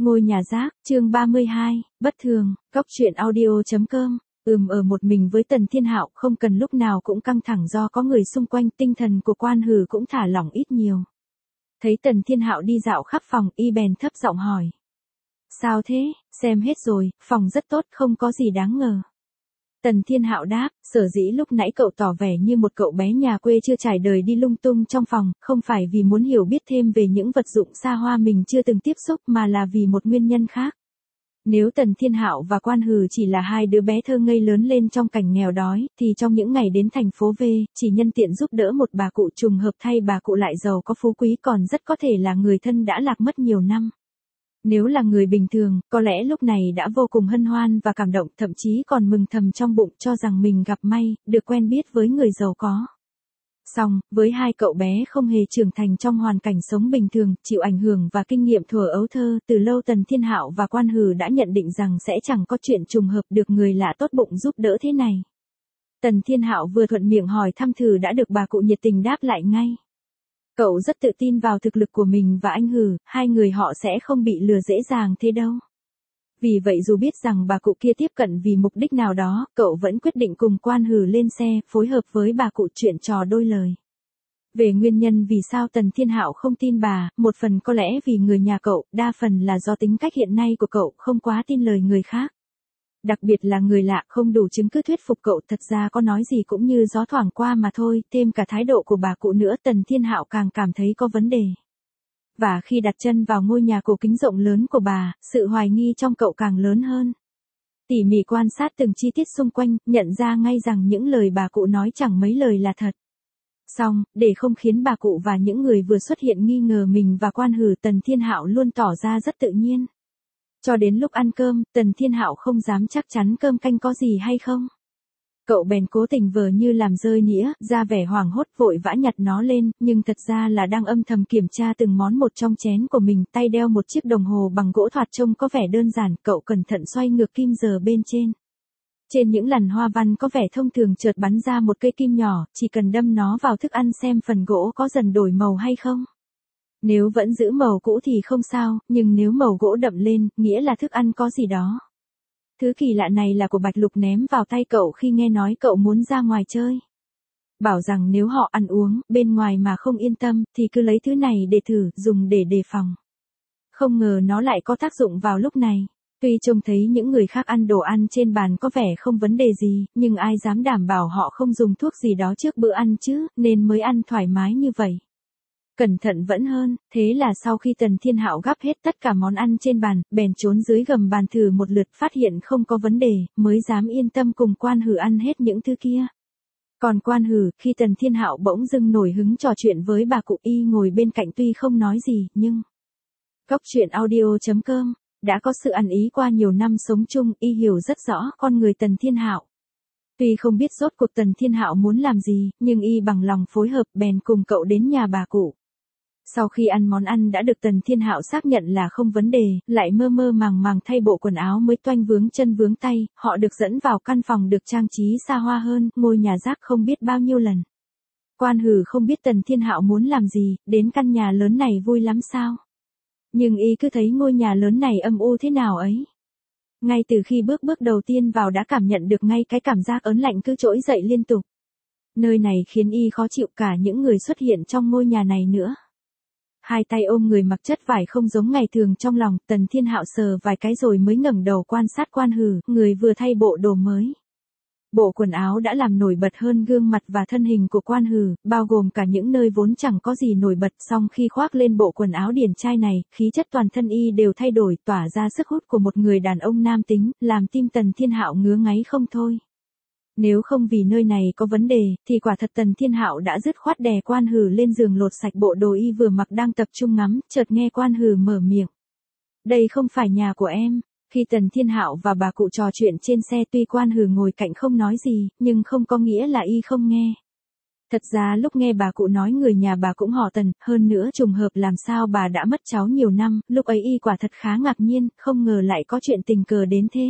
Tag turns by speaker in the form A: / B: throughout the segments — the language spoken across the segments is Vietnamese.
A: Ngôi nhà rác, chương 32, bất thường, Cóc truyện audio.com. Ở một mình với Tần Thiên Hạo, không cần lúc nào cũng căng thẳng do có người xung quanh, tinh thần của Quan Hử cũng thả lỏng ít nhiều. Thấy Tần Thiên Hạo đi dạo khắp phòng, y bèn thấp giọng hỏi. Sao thế, xem hết rồi, phòng rất tốt, không có gì đáng ngờ. Tần Thiên Hạo đáp, sở dĩ lúc nãy cậu tỏ vẻ như một cậu bé nhà quê chưa trải đời đi lung tung trong phòng, không phải vì muốn hiểu biết thêm về những vật dụng xa hoa mình chưa từng tiếp xúc mà là vì một nguyên nhân khác. Nếu Tần Thiên Hạo và Quan Hử chỉ là hai đứa bé thơ ngây lớn lên trong cảnh nghèo đói, thì trong những ngày đến thành phố V, chỉ nhân tiện giúp đỡ một bà cụ trùng hợp thay bà cụ lại giàu có phú quý còn rất có thể là người thân đã lạc mất nhiều năm. Nếu là người bình thường, có lẽ lúc này đã vô cùng hân hoan và cảm động, thậm chí còn mừng thầm trong bụng cho rằng mình gặp may, được quen biết với người giàu có. Song, với hai cậu bé không hề trưởng thành trong hoàn cảnh sống bình thường, chịu ảnh hưởng và kinh nghiệm thuở ấu thơ, từ lâu Tần Thiên Hạo và Quan Hử đã nhận định rằng sẽ chẳng có chuyện trùng hợp được người lạ tốt bụng giúp đỡ thế này. Tần Thiên Hạo vừa thuận miệng hỏi thăm thử đã được bà cụ nhiệt tình đáp lại ngay. Cậu rất tự tin vào thực lực của mình và anh Hử, hai người họ sẽ không bị lừa dễ dàng thế đâu. Vì vậy dù biết rằng bà cụ kia tiếp cận vì mục đích nào đó, cậu vẫn quyết định cùng Quan Hử lên xe, phối hợp với bà cụ chuyện trò đôi lời. Về nguyên nhân vì sao Tần Thiên Hạo không tin bà, một phần có lẽ vì người nhà cậu, đa phần là do tính cách hiện nay của cậu không quá tin lời người khác. Đặc biệt là người lạ không đủ chứng cứ thuyết phục cậu, thật ra có nói gì cũng như gió thoảng qua mà thôi, thêm cả thái độ của bà cụ nữa, Tần Thiên Hạo càng cảm thấy có vấn đề. Và khi đặt chân vào ngôi nhà cổ kính rộng lớn của bà, sự hoài nghi trong cậu càng lớn hơn. Tỉ mỉ quan sát từng chi tiết xung quanh, nhận ra ngay rằng những lời bà cụ nói chẳng mấy lời là thật. Song, để không khiến bà cụ và những người vừa xuất hiện nghi ngờ mình và Quan Hử, Tần Thiên Hạo luôn tỏ ra rất tự nhiên. Cho đến lúc ăn cơm, Tần Thiên Hạo không dám chắc chắn cơm canh có gì hay không. Cậu bèn cố tình vờ như làm rơi nĩa, ra vẻ hoảng hốt vội vã nhặt nó lên, nhưng thật ra là đang âm thầm kiểm tra từng món một trong chén của mình, tay đeo một chiếc đồng hồ bằng gỗ thoạt trông có vẻ đơn giản, cậu cẩn thận xoay ngược kim giờ bên trên. Trên những lằn hoa văn có vẻ thông thường chợt bắn ra một cây kim nhỏ, chỉ cần đâm nó vào thức ăn xem phần gỗ có dần đổi màu hay không. Nếu vẫn giữ màu cũ thì không sao, nhưng nếu màu gỗ đậm lên, nghĩa là thức ăn có gì đó. Thứ kỳ lạ này là của Bạch Lục ném vào tay cậu khi nghe nói cậu muốn ra ngoài chơi. Bảo rằng nếu họ ăn uống, bên ngoài mà không yên tâm, thì cứ lấy thứ này để thử, dùng để đề phòng. Không ngờ nó lại có tác dụng vào lúc này. Tuy trông thấy những người khác ăn đồ ăn trên bàn có vẻ không vấn đề gì, nhưng ai dám đảm bảo họ không dùng thuốc gì đó trước bữa ăn chứ, nên mới ăn thoải mái như vậy. Cẩn thận vẫn hơn, thế là sau khi Tần Thiên Hạo gắp hết tất cả món ăn trên bàn, bèn trốn dưới gầm bàn thử một lượt, phát hiện không có vấn đề, mới dám yên tâm cùng Quan Hử ăn hết những thứ kia. Còn Quan Hử, khi Tần Thiên Hạo bỗng dưng nổi hứng trò chuyện với bà cụ, y ngồi bên cạnh tuy không nói gì, nhưng... Cóc truyện audio.com, đã có sự ăn ý qua nhiều năm sống chung, y hiểu rất rõ con người Tần Thiên Hạo. Tuy không biết rốt cuộc Tần Thiên Hạo muốn làm gì, nhưng y bằng lòng phối hợp, bèn cùng cậu đến nhà bà cụ. Sau khi ăn món ăn đã được Tần Thiên Hạo xác nhận là không vấn đề, lại mơ mơ màng màng thay bộ quần áo mới toanh vướng chân vướng tay, họ được dẫn vào căn phòng được trang trí xa hoa hơn, ngôi nhà rác không biết bao nhiêu lần. Quan Hử không biết Tần Thiên Hạo muốn làm gì, đến căn nhà lớn này vui lắm sao? Nhưng y cứ thấy ngôi nhà lớn này âm u thế nào ấy. Ngay từ khi bước đầu tiên vào đã cảm nhận được ngay cái cảm giác ớn lạnh cứ trỗi dậy liên tục. Nơi này khiến y khó chịu, cả những người xuất hiện trong ngôi nhà này nữa. Hai tay ôm người mặc chất vải không giống ngày thường trong lòng, Tần Thiên Hạo sờ vài cái rồi mới ngẩng đầu quan sát Quan Hử, người vừa thay bộ đồ mới. Bộ quần áo đã làm nổi bật hơn gương mặt và thân hình của Quan Hử, bao gồm cả những nơi vốn chẳng có gì nổi bật, song khi khoác lên bộ quần áo điển trai này, khí chất toàn thân y đều thay đổi, tỏa ra sức hút của một người đàn ông nam tính, làm tim Tần Thiên Hạo ngứa ngáy không thôi. Nếu không vì nơi này có vấn đề, thì quả thật Tần Thiên Hạo đã dứt khoát đè Quan Hử lên giường lột sạch bộ đồ y vừa mặc đang tập trung ngắm, chợt nghe Quan Hử mở miệng. Đây không phải nhà của em. Khi Tần Thiên Hạo và bà cụ trò chuyện trên xe, tuy Quan Hử ngồi cạnh không nói gì, nhưng không có nghĩa là y không nghe. Thật ra lúc nghe bà cụ nói người nhà bà cũng họ Tần, hơn nữa trùng hợp làm sao bà đã mất cháu nhiều năm, lúc ấy y quả thật khá ngạc nhiên, không ngờ lại có chuyện tình cờ đến thế.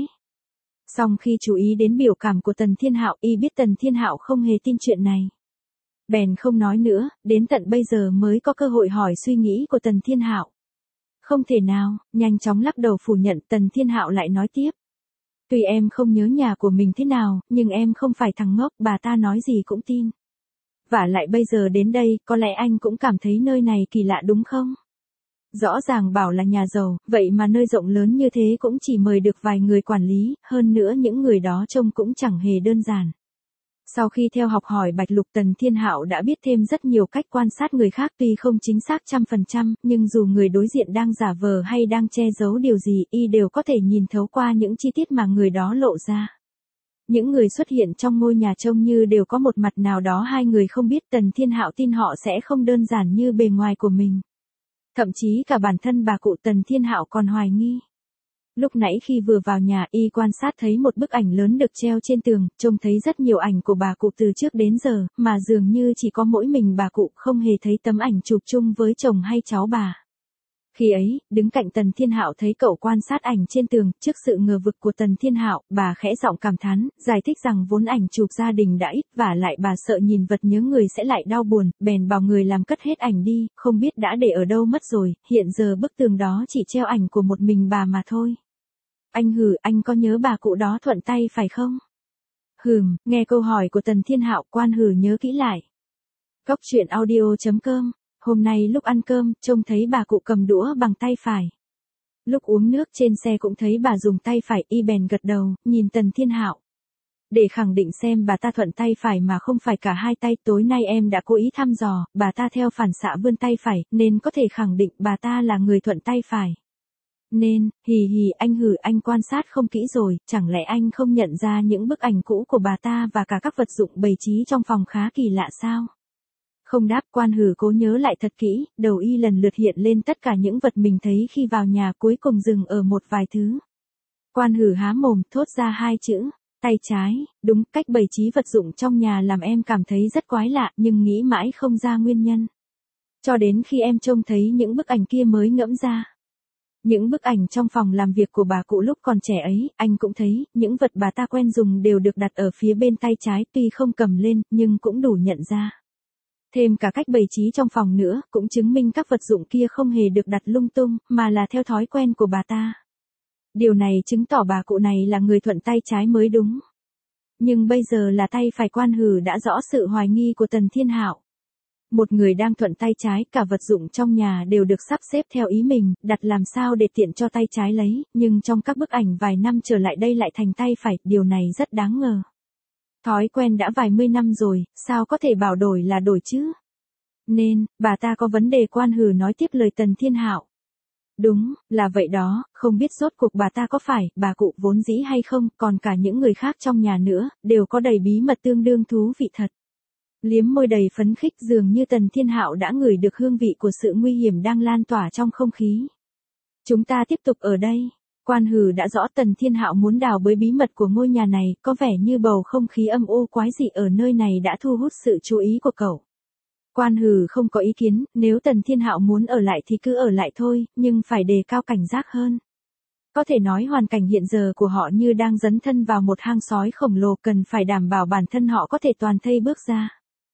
A: Song khi chú ý đến biểu cảm của Tần Thiên Hạo, y biết Tần Thiên Hạo không hề tin chuyện này. Bèn không nói nữa, đến tận bây giờ mới có cơ hội hỏi suy nghĩ của Tần Thiên Hạo. Không thể nào, nhanh chóng lắc đầu phủ nhận. Tần Thiên Hạo lại nói tiếp. Tuy em không nhớ nhà của mình thế nào, nhưng em không phải thằng ngốc, bà ta nói gì cũng tin. Vả lại bây giờ đến đây, có lẽ anh cũng cảm thấy nơi này kỳ lạ đúng không? Rõ ràng bảo là nhà giàu, vậy mà nơi rộng lớn như thế cũng chỉ mời được vài người quản lý, hơn nữa những người đó trông cũng chẳng hề đơn giản. Sau khi theo học hỏi Bạch Lục, Tần Thiên Hạo đã biết thêm rất nhiều cách quan sát người khác, tuy không chính xác 100%, nhưng dù người đối diện đang giả vờ hay đang che giấu điều gì, y đều có thể nhìn thấu qua những chi tiết mà người đó lộ ra. Những người xuất hiện trong ngôi nhà trông như đều có một mặt nào đó hai người không biết. Tần Thiên Hạo tin họ sẽ không đơn giản như bề ngoài của mình. Thậm chí cả bản thân bà cụ Tần Thiên Hạo còn hoài nghi. Lúc nãy khi vừa vào nhà, y quan sát thấy một bức ảnh lớn được treo trên tường, trông thấy rất nhiều ảnh của bà cụ từ trước đến giờ, mà dường như chỉ có mỗi mình bà cụ, không hề thấy tấm ảnh chụp chung với chồng hay cháu bà. Khi ấy, đứng cạnh Tần Thiên Hạo thấy cậu quan sát ảnh trên tường, trước sự ngờ vực của Tần Thiên Hạo, bà khẽ giọng cảm thán, giải thích rằng vốn ảnh chụp gia đình đã ít, vả lại bà sợ nhìn vật nhớ người sẽ lại đau buồn, bèn bảo người làm cất hết ảnh đi, không biết đã để ở đâu mất rồi, hiện giờ bức tường đó chỉ treo ảnh của một mình bà mà thôi. Anh hử, anh có nhớ bà cụ đó thuận tay phải không? Nghe câu hỏi của Tần Thiên Hạo, Quan Hử nhớ kỹ lại. Góc truyện audio.com. Hôm nay lúc ăn cơm, trông thấy bà cụ cầm đũa bằng tay phải. Lúc uống nước trên xe cũng thấy bà dùng tay phải, y bèn gật đầu, nhìn Tần Thiên Hạo. Để khẳng định xem bà ta thuận tay phải mà không phải cả hai tay, tối nay em đã cố ý thăm dò, bà ta theo phản xạ vươn tay phải, nên có thể khẳng định bà ta là người thuận tay phải. Nên, anh quan sát không kỹ rồi, chẳng lẽ anh không nhận ra những bức ảnh cũ của bà ta và cả các vật dụng bày trí trong phòng khá kỳ lạ sao? Không đáp. Quan Hử cố nhớ lại thật kỹ, đầu y lần lượt hiện lên tất cả những vật mình thấy khi vào nhà, cuối cùng dừng ở một vài thứ. Quan Hử há mồm, thốt ra hai chữ, tay trái. Đúng, cách bày trí vật dụng trong nhà làm em cảm thấy rất quái lạ, nhưng nghĩ mãi không ra nguyên nhân. Cho đến khi em trông thấy những bức ảnh kia mới ngẫm ra. Những bức ảnh trong phòng làm việc của bà cụ lúc còn trẻ ấy, anh cũng thấy, những vật bà ta quen dùng đều được đặt ở phía bên tay trái, tuy không cầm lên, nhưng cũng đủ nhận ra. Thêm cả cách bày trí trong phòng nữa, cũng chứng minh các vật dụng kia không hề được đặt lung tung, mà là theo thói quen của bà ta. Điều này chứng tỏ bà cụ này là người thuận tay trái mới đúng. Nhưng bây giờ là tay phải. Quan Hử đã rõ sự hoài nghi của Tần Thiên Hạo. Một người đang thuận tay trái, cả vật dụng trong nhà đều được sắp xếp theo ý mình, đặt làm sao để tiện cho tay trái lấy, nhưng trong các bức ảnh vài năm trở lại đây lại thành tay phải, điều này rất đáng ngờ. Thói quen đã vài mươi năm rồi, sao có thể bảo đổi là đổi chứ? Nên, bà ta có vấn đề. Quan Hử nói tiếp lời Tần Thiên Hạo. Đúng, là vậy đó, không biết rốt cuộc bà ta có phải bà cụ vốn dĩ hay không, còn cả những người khác trong nhà nữa, đều có đầy bí mật tương đương thú vị thật. Liếm môi đầy phấn khích, dường như Tần Thiên Hạo đã ngửi được hương vị của sự nguy hiểm đang lan tỏa trong không khí. Chúng ta tiếp tục ở đây. Quan Hử đã rõ Tần Thiên Hạo muốn đào bới bí mật của ngôi nhà này, có vẻ như bầu không khí âm u quái dị ở nơi này đã thu hút sự chú ý của cậu. Quan Hử không có ý kiến, nếu Tần Thiên Hạo muốn ở lại thì cứ ở lại thôi, nhưng phải đề cao cảnh giác hơn. Có thể nói hoàn cảnh hiện giờ của họ như đang dấn thân vào một hang sói khổng lồ, cần phải đảm bảo bản thân họ có thể toàn thây bước ra.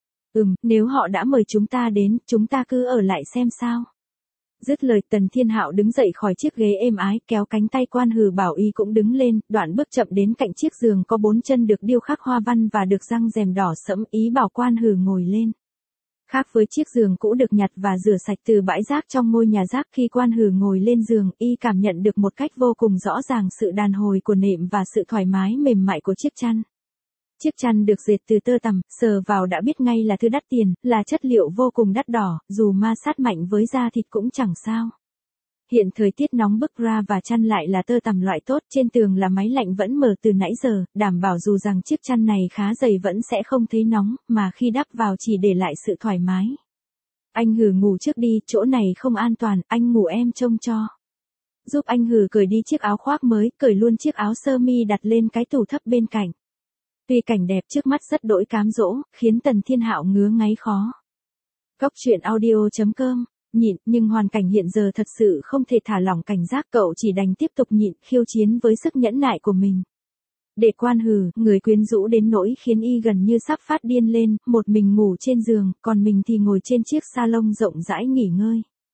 A: Nếu họ đã mời chúng ta đến, chúng ta cứ ở lại xem sao. Dứt lời, Tần Thiên Hạo đứng dậy khỏi chiếc ghế êm ái, kéo cánh tay Quan Hử bảo y cũng đứng lên, đoạn bước chậm đến cạnh chiếc giường có 4 chân được điêu khắc hoa văn và được răng rèm đỏ sẫm, ý bảo Quan Hử ngồi lên. Khác với chiếc giường cũ được nhặt và rửa sạch từ bãi rác trong ngôi nhà rác, khi Quan Hử ngồi lên giường, y cảm nhận được một cách vô cùng rõ ràng sự đàn hồi của nệm và sự thoải mái mềm mại của chiếc chăn. Chiếc chăn được dệt từ tơ tằm, sờ vào đã biết ngay là thứ đắt tiền, là chất liệu vô cùng đắt đỏ, dù ma sát mạnh với da thịt cũng chẳng sao. Hiện thời tiết nóng bức ra và chăn lại là tơ tằm loại tốt, trên tường là máy lạnh vẫn mở từ nãy giờ, đảm bảo dù rằng chiếc chăn này khá dày vẫn sẽ không thấy nóng, mà khi đắp vào chỉ để lại sự thoải mái. Anh Hử ngủ trước đi, chỗ này không an toàn, anh ngủ em trông cho. Giúp anh Hử cởi đi chiếc áo khoác mới, cởi luôn chiếc áo sơ mi đặt lên cái tủ thấp bên cạnh. Tuy cảnh đẹp trước mắt rất đỗi cám dỗ, khiến Tần Thiên Hạo ngứa ngáy khó. Góc truyện audio.com. Nhịn, nhưng hoàn cảnh hiện giờ thật sự không thể thả lỏng cảnh giác, cậu chỉ đành tiếp tục nhịn, khiêu chiến với sức nhẫn nại của mình. Để Quan Hử, người quyến rũ đến nỗi khiến y gần như sắp phát điên lên, một mình ngủ trên giường, còn mình thì ngồi trên chiếc salon rộng rãi nghỉ ngơi.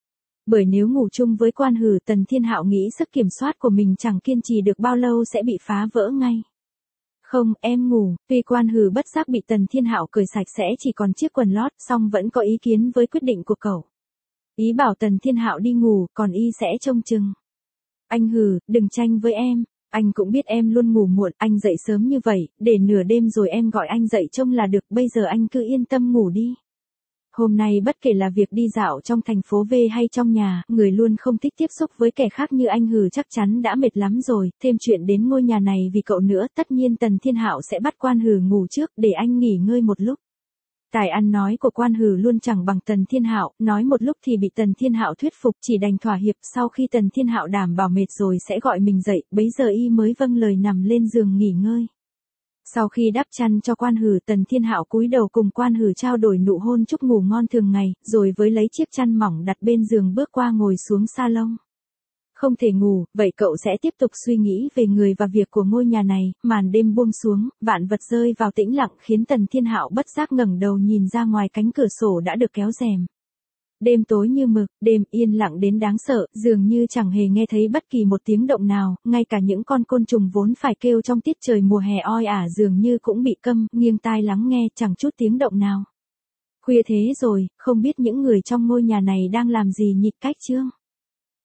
A: Bởi nếu ngủ chung với Quan Hử, Tần Thiên Hạo nghĩ sức kiểm soát của mình chẳng kiên trì được bao lâu sẽ bị phá vỡ ngay. Không, em ngủ. Tuy Quan Hử bất giác bị Tần Thiên Hạo cởi sạch sẽ chỉ còn chiếc quần lót, song vẫn có ý kiến với quyết định của cậu. Ý bảo Tần Thiên Hạo đi ngủ, còn y sẽ trông chừng. Anh Hử, đừng tranh với em. Anh cũng biết em luôn ngủ muộn, anh dậy sớm như vậy, để nửa đêm rồi em gọi anh dậy trông là được, bây giờ anh cứ yên tâm ngủ đi. Hôm nay bất kể là việc đi dạo trong thành phố V hay trong nhà, người luôn không thích tiếp xúc với kẻ khác như anh Hử chắc chắn đã mệt lắm rồi, thêm chuyện đến ngôi nhà này vì cậu nữa, tất nhiên Tần Thiên Hạo sẽ bắt Quan Hử ngủ trước để anh nghỉ ngơi một lúc. Tài ăn nói của Quan Hử luôn chẳng bằng Tần Thiên Hạo, nói một lúc thì bị Tần Thiên Hạo thuyết phục, chỉ đành thỏa hiệp, sau khi Tần Thiên Hạo đảm bảo mệt rồi sẽ gọi mình dậy, bấy giờ y mới vâng lời nằm lên giường nghỉ ngơi. Sau khi đắp chăn cho Quan Hử, Tần Thiên Hạo cúi đầu cùng Quan Hử trao đổi nụ hôn chúc ngủ ngon thường ngày, rồi với lấy chiếc chăn mỏng đặt bên giường bước qua ngồi xuống salon. Không thể ngủ, vậy cậu sẽ tiếp tục suy nghĩ về người và việc của ngôi nhà này, màn đêm buông xuống, vạn vật rơi vào tĩnh lặng khiến Tần Thiên Hạo bất giác ngẩng đầu nhìn ra ngoài cánh cửa sổ đã được kéo rèm. Đêm tối như mực, đêm yên lặng đến đáng sợ, dường như chẳng hề nghe thấy bất kỳ một tiếng động nào, ngay cả những con côn trùng vốn phải kêu trong tiết trời mùa hè oi ả dường như cũng bị câm, nghiêng tai lắng nghe, chẳng chút tiếng động nào. Khuya thế rồi, không biết những người trong ngôi nhà này đang làm gì nhỉ cách chương.